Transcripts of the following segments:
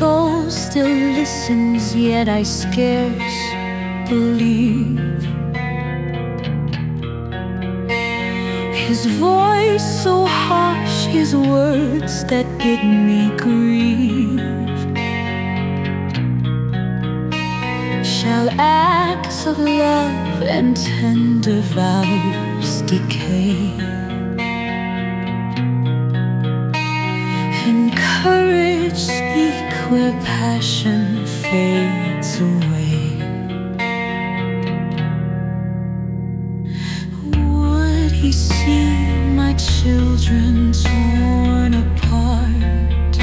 soul still listens, yet I scarce believe. His voice so harsh, his words that bid me grieve. Shall acts of love and tender vows decay, and courage speak where passion fades away? Would he see my children torn apart?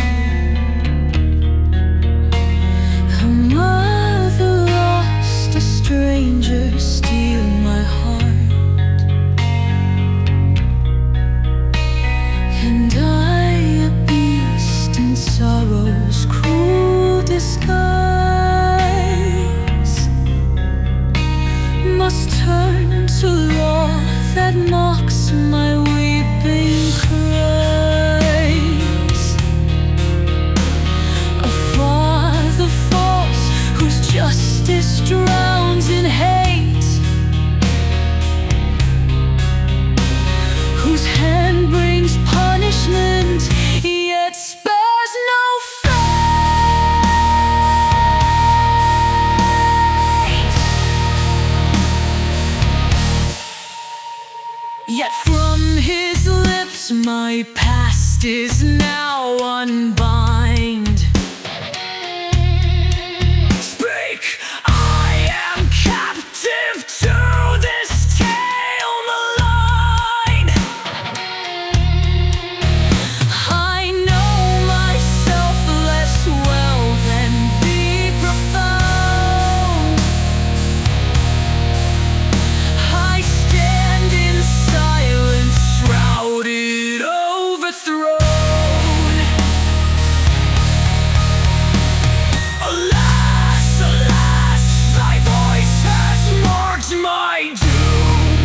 A mother lost, a stranger steal my heart, and I, a beast in sorrow's cruel disguise, must turn to law that mocks my weeping cries. A father false whose justice drowns in hate, whose hand brings punishment yet spares no fate. Yet from his lips my past is now unbind. Speak, I am captive to this tale malign. I know myself less well than the profound. I stand in silence, shrouded, overthrown. Alas, alas, thy voice has marked my doom.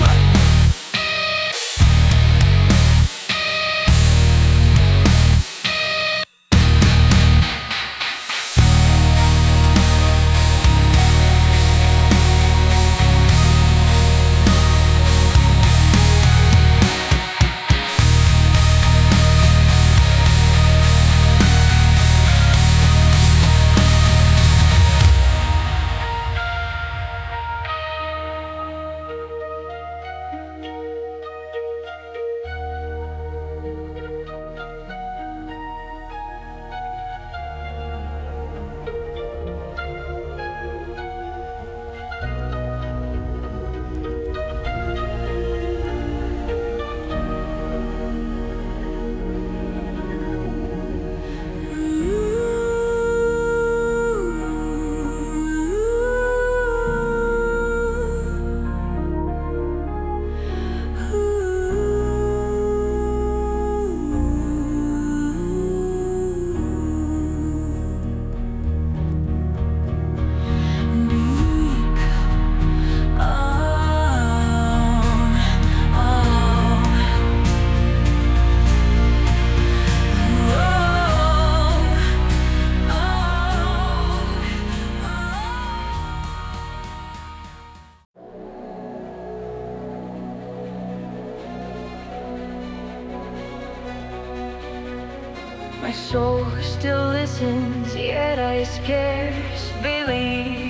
My soul still listens, yet I scarce believe.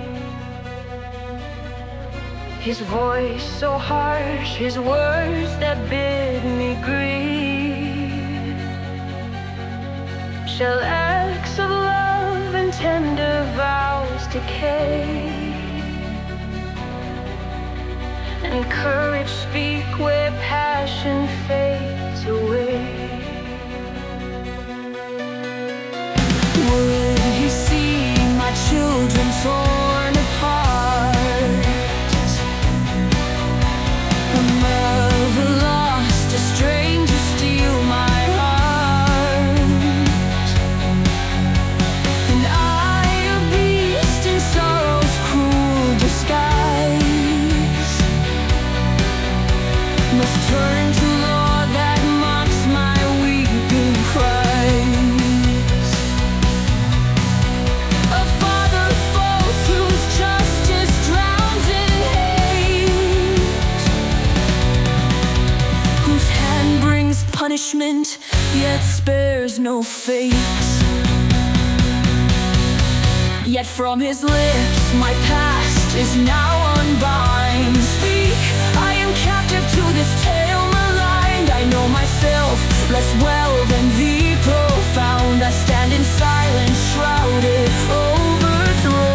His voice so harsh, his words that bid me grieve. Shall acts of love and tender vows decay, and courage speak where passion fades away? Would he see my children torn apart? A mother lost, a stranger steal my heart, and I, a beast in sorrow's cruel disguise, must turn to law that mocks my weeping cries. punishment, yet spares no fate. Yet from his lips my past is now unbind. Speak, I am captive to this tale maligned. I know myself less well than the profound. I stand in silence, shrouded, overthrown.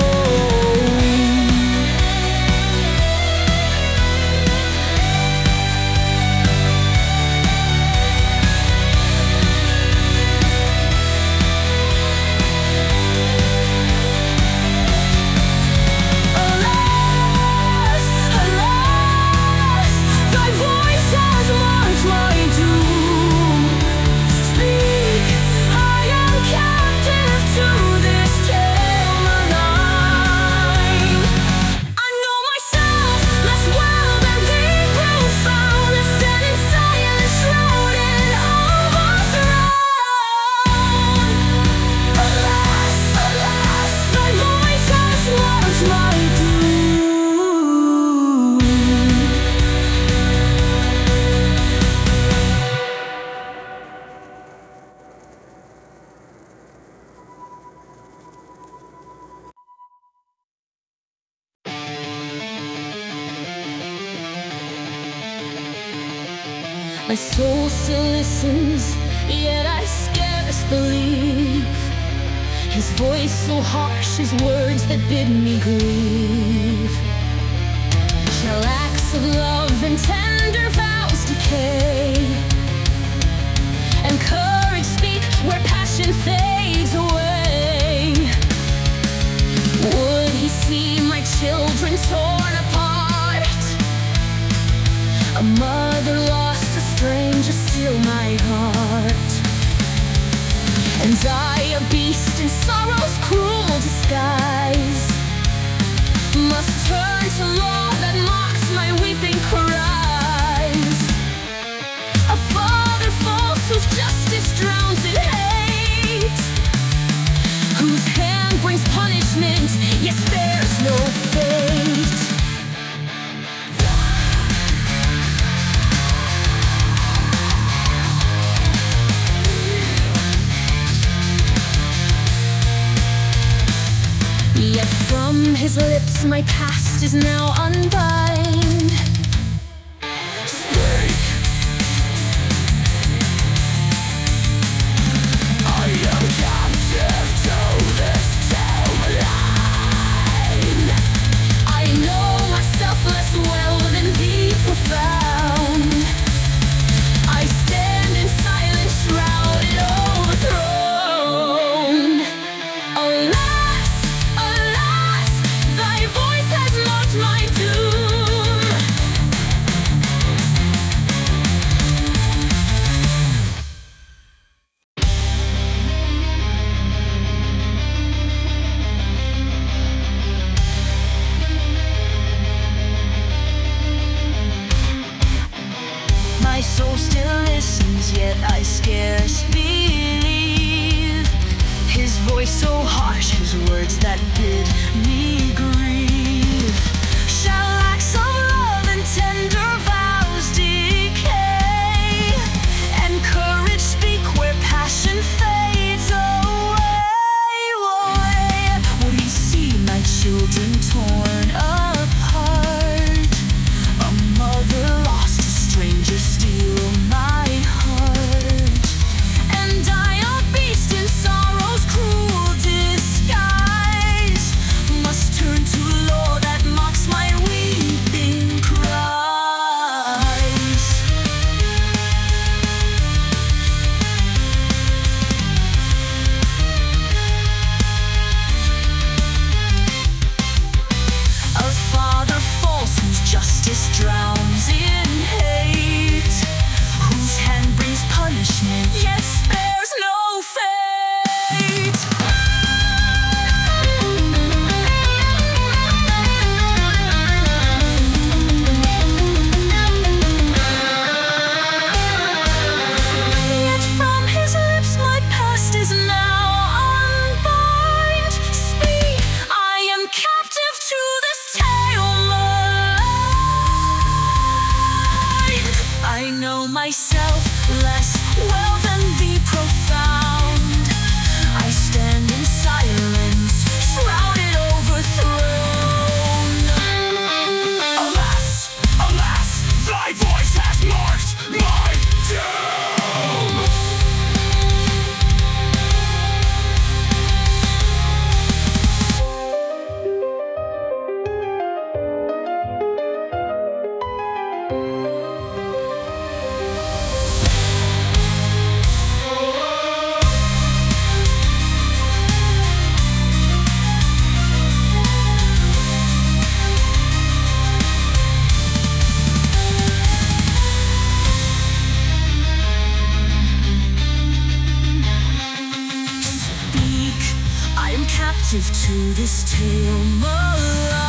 My soul still listens, yet I scarce believe. His voice so harsh, his words that bid me grieve. Shall acts of love and tender vows decay, and courage speak where passion fades away? Would he see my children torn apart? A mother lost, a stranger steal my heart. And I, a beast in sorrow's cruel disguise, must turn to law that mocks my weeping cries. A father false whose justice drowns in hate, whose hand brings punishment, yet spares no fate. Yet from his lips my past is now unbind. Speak. I am captive to this timeline. I know myself less well than the profound. I stand in silence, shrouded, overthrown. Alas, alas, thy voice has marked my doom. My soul still listens, yet I scarce believe. His voice so harsh, his words that bid me grieve. Shall acts of love and tender vows decay, and courage speak where passion fades away? Would he see my children torn apart? A mother lost, a stranger steal my heart. And I, a beast in sorrow's cruel disguise, must turn to law that mocks my weeping cries. A father false whose justice drowns in hate, whose hand brings punishment, yet spares no fate. Yet from his lips my past is now unbind. Speak, I am captive to this tale maligned. I know myself less Well, then be profound. I stand in silence, shrouded, overthrown. Alas, alas, thy voice has marked my doom. I am captive to this tale malign.